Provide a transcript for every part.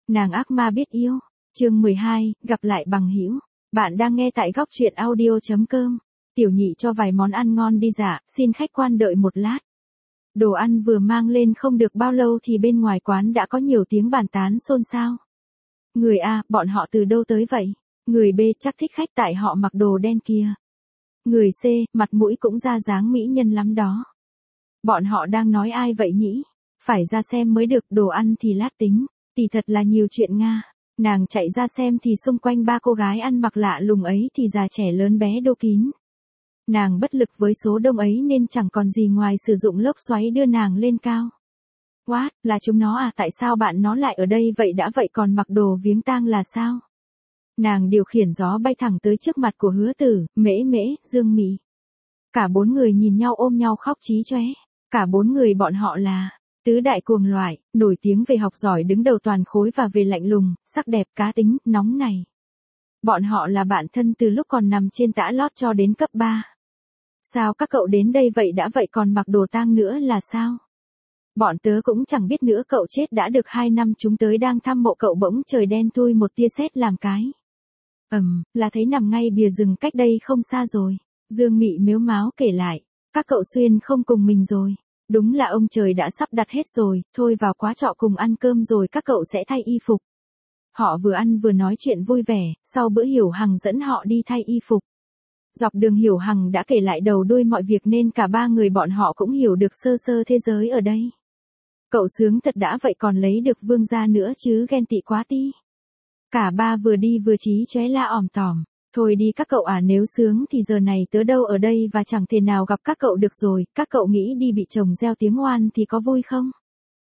Nàng ác ma biết yêu. Chương 12, gặp lại bằng hữu. Bạn đang nghe tại góc truyện audio.com. Tiểu nhị cho vài món ăn ngon đi dạ, xin khách quan đợi một lát. Đồ ăn vừa mang lên không được bao lâu thì bên ngoài quán đã có nhiều tiếng bàn tán xôn xao. Người A, bọn họ từ đâu tới vậy? Người B, chắc thích khách tại họ mặc đồ đen kia. Người C, mặt mũi cũng ra dáng mỹ nhân lắm đó. Bọn họ đang nói ai vậy nhỉ? Phải ra xem mới được, đồ ăn thì lát tính. Thì thật là nhiều chuyện Nga. Nàng chạy ra xem thì xung quanh ba cô gái ăn mặc lạ lùng ấy thì già trẻ lớn bé đô kín. Nàng bất lực với số đông ấy nên chẳng còn gì ngoài sử dụng lốc xoáy đưa nàng lên cao. What, là chúng nó à? Tại sao bạn nó lại ở đây vậy? Đã vậy còn mặc đồ viếng tang là sao? Nàng điều khiển gió bay thẳng tới trước mặt của Hứa Tử, Mễ Mễ, Dương Mị. Cả bốn người nhìn nhau ôm nhau khóc chí chóe. Cả bốn người bọn họ là tứ đại cuồng loại, nổi tiếng về học giỏi đứng đầu toàn khối và về lạnh lùng, sắc đẹp, cá tính, nóng này. Bọn họ là bạn thân từ lúc còn nằm trên tã lót cho đến cấp 3. Sao các cậu đến đây vậy? Đã vậy còn mặc đồ tang nữa là sao? Bọn tớ cũng chẳng biết nữa, cậu chết đã được 2 năm, chúng tới đang thăm mộ cậu bỗng trời đen thui một tia sét làm cái. Là thấy nằm ngay bìa rừng cách đây không xa rồi. Dương Mị mếu máo kể lại. Các cậu Xuyên không cùng mình rồi. Đúng là ông trời đã sắp đặt hết rồi, thôi vào quá trọ cùng ăn cơm rồi các cậu sẽ thay y phục. Họ vừa ăn vừa nói chuyện vui vẻ, sau bữa Hiểu Hằng dẫn họ đi thay y phục. Dọc đường Hiểu Hằng đã kể lại đầu đuôi mọi việc nên cả ba người bọn họ cũng hiểu được sơ sơ thế giới ở đây. Cậu sướng thật đã vậy còn lấy được vương gia nữa chứ, ghen tị quá ti. Cả ba vừa đi vừa chí chóe la òm tòm. Thôi đi các cậu à, nếu sướng thì giờ này tớ đâu ở đây và chẳng thể nào gặp các cậu được rồi, các cậu nghĩ đi bị chồng gieo tiếng oan thì có vui không?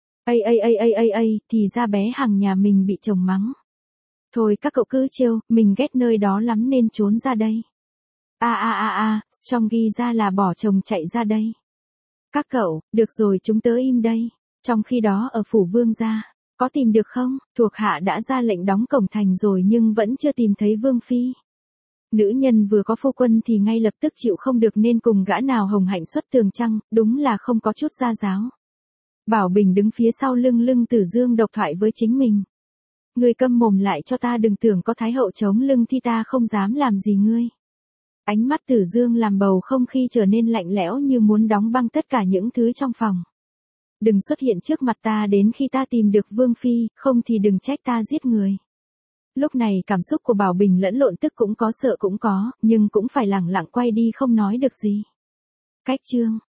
Thì ra bé Hằng nhà mình bị chồng mắng. Thôi các cậu cứ trêu, mình ghét nơi đó lắm nên trốn ra đây. Strong ghi ra là bỏ chồng chạy ra đây. Các cậu, được rồi chúng tớ im đây. Trong khi đó ở phủ vương gia, có tìm được không? Thuộc hạ đã ra lệnh đóng cổng thành rồi nhưng vẫn chưa tìm thấy vương phi. Nữ nhân vừa có phu quân thì ngay lập tức chịu không được nên cùng gã nào hồng hạnh xuất tường trăng, đúng là không có chút gia giáo. Bảo Bình đứng phía sau lưng Tử Dương độc thoại với chính mình. Ngươi câm mồm lại cho ta, đừng tưởng có thái hậu chống lưng thì ta không dám làm gì ngươi. Ánh mắt Tử Dương làm bầu không khí trở nên lạnh lẽo như muốn đóng băng tất cả những thứ trong phòng. Đừng xuất hiện trước mặt ta đến khi ta tìm được vương phi, không thì đừng trách ta giết người. Lúc này cảm xúc của Bảo Bình lẫn lộn, tức cũng có, sợ cũng có, nhưng cũng phải lẳng lặng quay đi không nói được gì. Cách chương